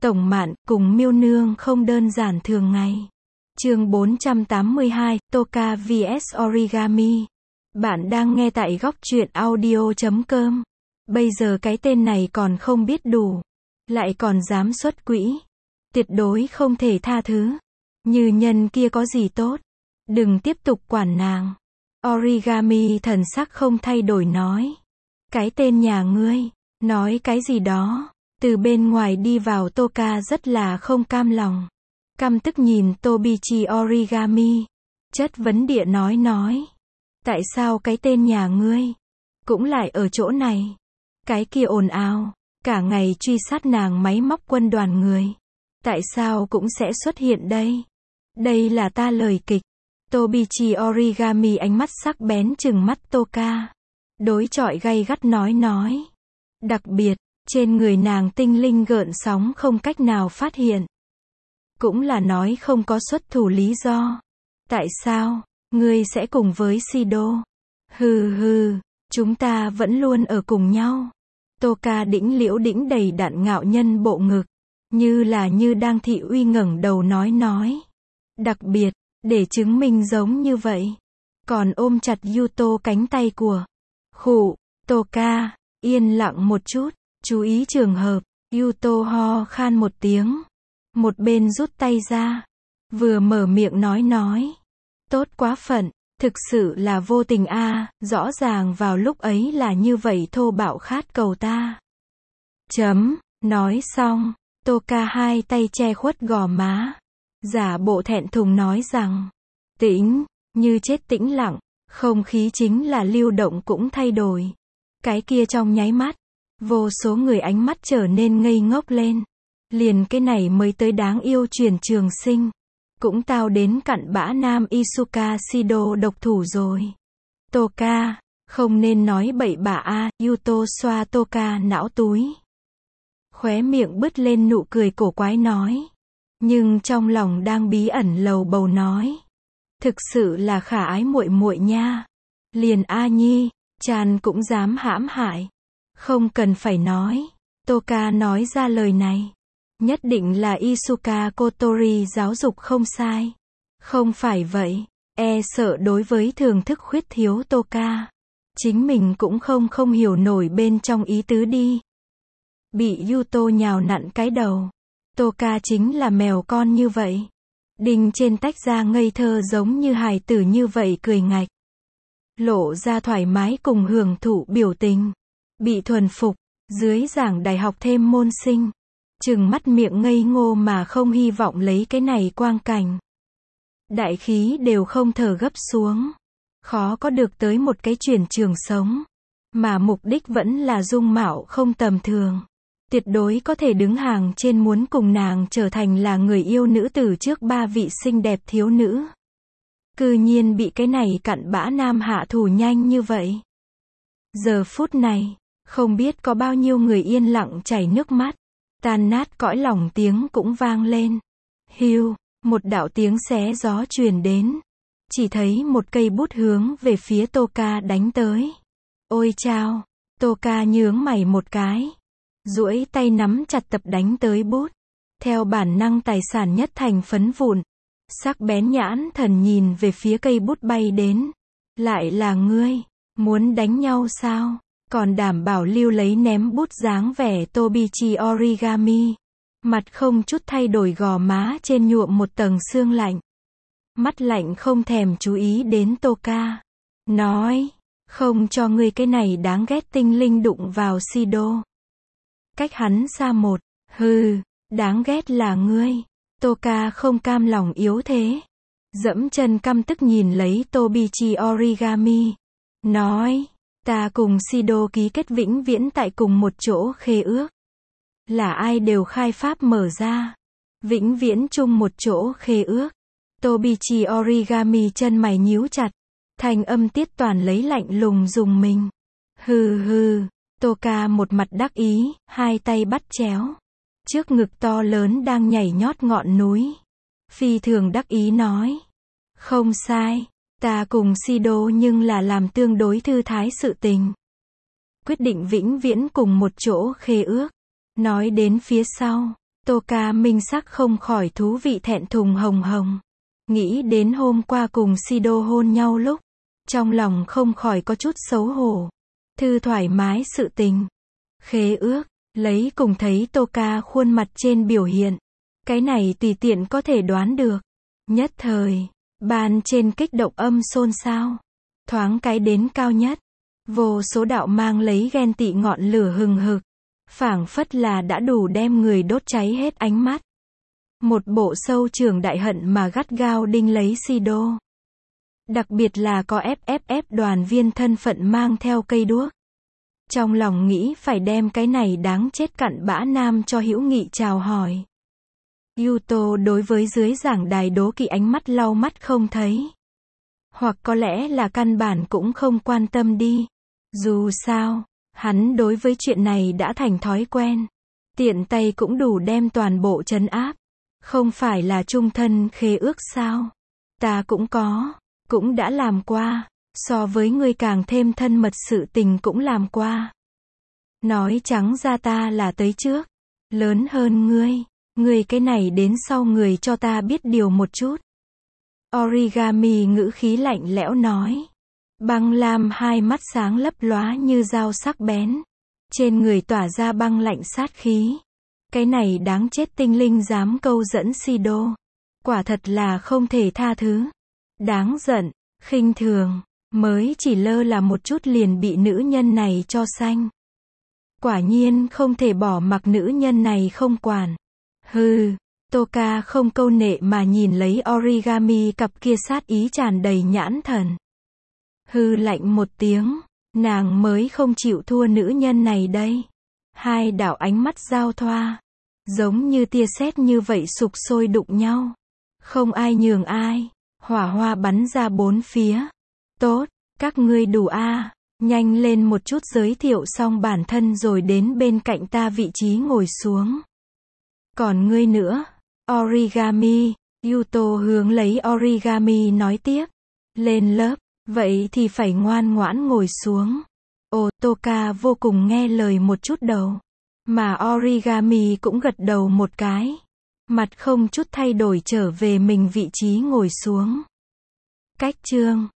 Tổng Mạn cùng Miêu Nương không đơn giản thường ngày. Chương 482, Toka vs Origami. Bạn đang nghe tại góc truyện audio.com. Bây giờ cái tên này còn không biết đủ, lại còn dám xuất quỹ. Tuyệt đối không thể tha thứ. Như nhân kia có gì tốt, đừng tiếp tục quản nàng. Origami thần sắc không thay đổi nói. Cái tên nhà ngươi, nói cái gì đó. Từ bên ngoài đi vào Toka rất là không cam lòng. Căm tức nhìn Tobichi Origami. Chất vấn địa nói. Tại sao cái tên nhà ngươi cũng lại ở chỗ này? Cái kia ồn ào, cả ngày truy sát nàng máy móc quân đoàn người. Tại sao cũng sẽ xuất hiện đây? Đây là ta lời kịch. Tobichi Origami ánh mắt sắc bén trừng mắt Toka. Đối chọi gay gắt nói. Đặc biệt, trên người nàng tinh linh gợn sóng không cách nào phát hiện. Cũng là nói không có xuất thủ lý do. Tại sao, ngươi sẽ cùng với Shido? Hừ, chúng ta vẫn luôn ở cùng nhau. Toka đĩnh liễu đĩnh đầy đặn ngạo nhân bộ ngực. Như đang thị uy ngẩng đầu nói. Đặc biệt, để chứng minh giống như vậy. Còn ôm chặt Yuto cánh tay của. Khụ, Toka, yên lặng một chút, chú ý trường hợp. Yuto ho khan một tiếng. Một bên rút tay ra. Vừa mở miệng nói. Tốt quá phận, thực sự là vô tình a, rõ ràng vào lúc ấy là như vậy thô bạo khát cầu ta. Nói xong, Toka hai tay che khuất gò má. Giả bộ thẹn thùng nói rằng, tĩnh, như chết tĩnh lặng, không khí chính là lưu động cũng thay đổi. Cái kia trong nháy mắt, vô số người ánh mắt trở nên ngây ngốc lên. Liền cái này mới tới đáng yêu truyền trường sinh. Cũng tao đến cặn bã nam Isuka Shido độc thủ rồi. Toka, không nên nói bậy bạ a. Yuto xoa Toka não túi. Khóe miệng bứt lên nụ cười cổ quái nói. Nhưng trong lòng đang bí ẩn lầu bầu nói. Thực sự là khả ái muội muội nha. Liền A Nhi, Chan cũng dám hãm hại. Không cần phải nói. Toka nói ra lời này. Nhất định là Isuka Kotori giáo dục không sai. Không phải vậy, e sợ đối với thưởng thức khuyết thiếu Toka. Chính mình cũng không hiểu nổi bên trong ý tứ đi. Bị Yuto nhào nặn cái đầu. Toka chính là mèo con như vậy. Đinh trên tách ra ngây thơ giống như hài tử như vậy cười ngạch. Lộ ra thoải mái cùng hưởng thụ biểu tình. Bị thuần phục, dưới giảng đại học thêm môn sinh. Trừng mắt miệng ngây ngô mà không hy vọng lấy cái này quang cảnh. Đại khí đều không thở gấp xuống. Khó có được tới một cái chuyển trường sống. Mà mục đích vẫn là dung mạo không tầm thường. Tuyệt đối có thể đứng hàng trên muốn cùng nàng trở thành là người yêu nữ tử trước ba vị xinh đẹp thiếu nữ. Cư nhiên bị cái này cặn bã nam hạ thủ nhanh như vậy. Giờ phút này, không biết có bao nhiêu người yên lặng chảy nước mắt. Tan nát cõi lòng tiếng cũng vang lên. Hiu, một đạo tiếng xé gió truyền đến. Chỉ thấy một cây bút hướng về phía Toka đánh tới. Ôi chao, Toka nhướng mày một cái. Duỗi tay nắm chặt tập đánh tới bút. Theo bản năng tài sản nhất thành phấn vụn. Sắc bén nhãn thần nhìn về phía cây bút bay đến. Lại là ngươi, muốn đánh nhau sao? Còn đảm bảo lưu lấy ném bút dáng vẻ Tobichi Origami. Mặt không chút thay đổi gò má trên nhuộm một tầng sương lạnh. Mắt lạnh không thèm chú ý đến Toka. Nói, không cho ngươi cái này đáng ghét tinh linh đụng vào Shido. Cách hắn xa một, hừ, đáng ghét là ngươi. Toka không cam lòng yếu thế. Dẫm chân căm tức nhìn lấy Tobichi Origami. Nói. Ta cùng Shido ký kết vĩnh viễn tại cùng một chỗ khế ước. Là ai đều khai pháp mở ra. Vĩnh viễn chung một chỗ khế ước. Tobichi Origami chân mày nhíu chặt. Thanh âm tiết toàn lấy lạnh lùng dùng mình. Hừ, Toka một mặt đắc ý, hai tay bắt chéo. Trước ngực to lớn đang nhảy nhót ngọn núi. Phi thường đắc ý nói. Không sai. Ta cùng Shido nhưng là làm tương đối thư thái sự tình. Quyết định vĩnh viễn cùng một chỗ khế ước. Nói đến phía sau, Toka minh sắc không khỏi thú vị thẹn thùng hồng hồng. Nghĩ đến hôm qua cùng Shido hôn nhau lúc, trong lòng không khỏi có chút xấu hổ. Thư thoải mái sự tình. Khế ước, lấy cùng thấy Toka khuôn mặt trên biểu hiện. Cái này tùy tiện có thể đoán được. Nhất thời, ban trên kích động âm xôn xao. Thoáng cái đến cao nhất. Vô số đạo mang lấy ghen tị ngọn lửa hừng hực. Phảng phất là đã đủ đem người đốt cháy hết ánh mắt. Một bộ sâu trường đại hận mà gắt gao đinh lấy Shido. Đặc biệt là có FFF đoàn viên thân phận mang theo cây đuốc. Trong lòng nghĩ phải đem cái này đáng chết cặn bã nam cho hữu nghị chào hỏi. Yuto đối với dưới giảng đài đố kỵ ánh mắt lau mắt không thấy. Hoặc có lẽ là căn bản cũng không quan tâm đi. Dù sao, hắn đối với chuyện này đã thành thói quen. Tiện tay cũng đủ đem toàn bộ trấn áp. Không phải là chung thân khế ước sao? Ta cũng đã làm qua. So với ngươi càng thêm thân mật sự tình cũng làm qua. Nói trắng ra ta là tới trước. Lớn hơn ngươi. Ngươi cái này đến sau người cho ta biết điều một chút. Origami ngữ khí lạnh lẽo nói. Băng lam hai mắt sáng lấp lóa như dao sắc bén. Trên người tỏa ra băng lạnh sát khí. Cái này đáng chết tinh linh dám câu dẫn Shido. Quả thật là không thể tha thứ. Đáng giận, khinh thường, mới chỉ lơ là một chút liền bị nữ nhân này cho xanh. Quả nhiên không thể bỏ mặc nữ nhân này không quản. Hừ, Toka không câu nệ mà nhìn lấy Origami cặp kia sát ý tràn đầy nhãn thần. Hừ lạnh một tiếng, nàng mới không chịu thua nữ nhân này đây. Hai đạo ánh mắt giao thoa, giống như tia sét như vậy sục sôi đụng nhau. Không ai nhường ai, hỏa hoa bắn ra bốn phía. Tốt, các ngươi đủ a, nhanh lên một chút giới thiệu xong bản thân rồi đến bên cạnh ta vị trí ngồi xuống. Còn ngươi nữa, Origami, Yuto hướng lấy Origami nói tiếp. Lên lớp, vậy thì phải ngoan ngoãn ngồi xuống. Toka vô cùng nghe lời một chút đầu. Mà Origami cũng gật đầu một cái. Mặt không chút thay đổi trở về mình vị trí ngồi xuống. Cách chương